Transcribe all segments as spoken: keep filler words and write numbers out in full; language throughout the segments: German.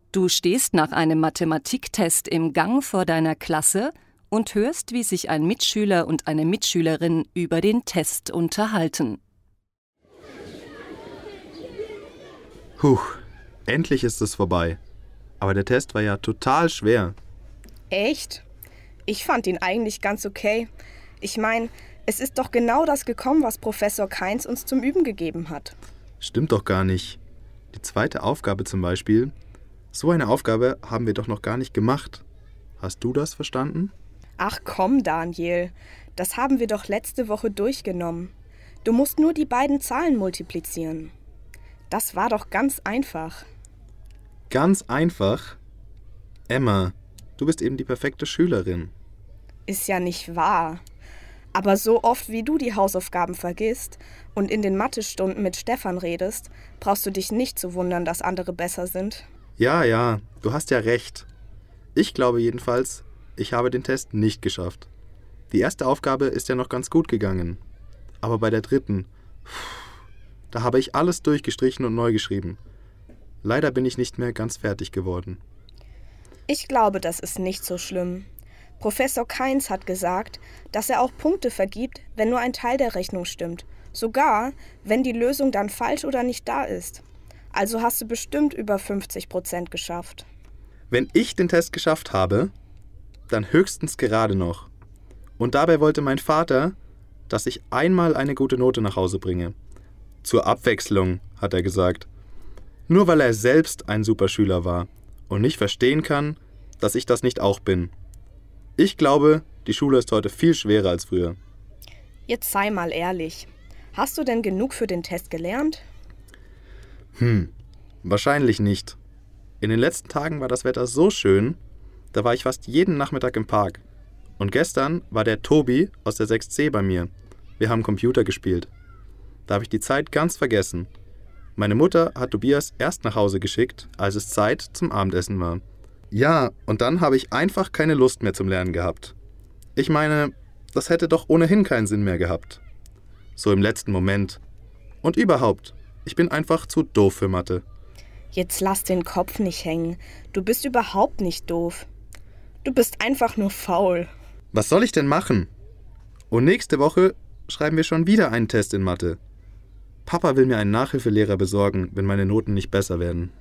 Du stehst nach einem Mathematiktest im Gang vor deiner Klasse und hörst, wie sich ein Mitschüler und eine Mitschülerin über den Test unterhalten. Huch, endlich ist es vorbei. Aber der Test war ja total schwer. Echt? Ich fand ihn eigentlich ganz okay. Ich meine, es ist doch genau das gekommen, was Professor Kainz uns zum Üben gegeben hat. Stimmt doch gar nicht. Die zweite Aufgabe zum Beispiel. So eine Aufgabe haben wir doch noch gar nicht gemacht. Hast du das verstanden? Ach komm, Daniel. Das haben wir doch letzte Woche durchgenommen. Du musst nur die beiden Zahlen multiplizieren. Das war doch ganz einfach. Ganz einfach? Emma, du bist eben die perfekte Schülerin. Ist ja nicht wahr. Aber so oft, wie du die Hausaufgaben vergisst und in den Mathestunden mit Stefan redest, brauchst du dich nicht zu wundern, dass andere besser sind. Ja, ja, du hast ja recht. Ich glaube jedenfalls, ich habe den Test nicht geschafft. Die erste Aufgabe ist ja noch ganz gut gegangen. Aber bei der dritten, da habe ich alles durchgestrichen und neu geschrieben. Leider bin ich nicht mehr ganz fertig geworden. Ich glaube, das ist nicht so schlimm. Professor Kainz hat gesagt, dass er auch Punkte vergibt, wenn nur ein Teil der Rechnung stimmt. Sogar, wenn die Lösung dann falsch oder nicht da ist. Also hast du bestimmt über fünfzig Prozent geschafft. Wenn ich den Test geschafft habe, dann höchstens gerade noch. Und dabei wollte mein Vater, dass ich einmal eine gute Note nach Hause bringe. Zur Abwechslung, hat er gesagt. Nur weil er selbst ein Superschüler war und nicht verstehen kann, dass ich das nicht auch bin. Ich glaube, die Schule ist heute viel schwerer als früher. Jetzt sei mal ehrlich. Hast du denn genug für den Test gelernt? Hm, wahrscheinlich nicht. In den letzten Tagen war das Wetter so schön, da war ich fast jeden Nachmittag im Park. Und gestern war der Tobi aus der sechs C bei mir. Wir haben Computer gespielt. Da habe ich die Zeit ganz vergessen. Meine Mutter hat Tobias erst nach Hause geschickt, als es Zeit zum Abendessen war. Ja, und dann habe ich einfach keine Lust mehr zum Lernen gehabt. Ich meine, das hätte doch ohnehin keinen Sinn mehr gehabt. So im letzten Moment. Und überhaupt, ich bin einfach zu doof für Mathe. Jetzt lass den Kopf nicht hängen. Du bist überhaupt nicht doof. Du bist einfach nur faul. Was soll ich denn machen? Und nächste Woche schreiben wir schon wieder einen Test in Mathe. Papa will mir einen Nachhilfelehrer besorgen, wenn meine Noten nicht besser werden.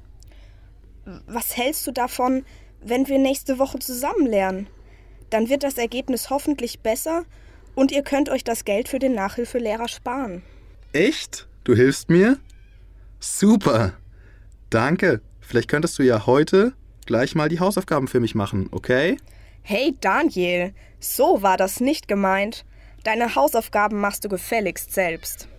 Was hältst du davon, wenn wir nächste Woche zusammen lernen? Dann wird das Ergebnis hoffentlich besser und ihr könnt euch das Geld für den Nachhilfelehrer sparen. Echt? Du hilfst mir? Super! Danke. Vielleicht könntest du ja heute gleich mal die Hausaufgaben für mich machen, okay? Hey Daniel, so war das nicht gemeint. Deine Hausaufgaben machst du gefälligst selbst.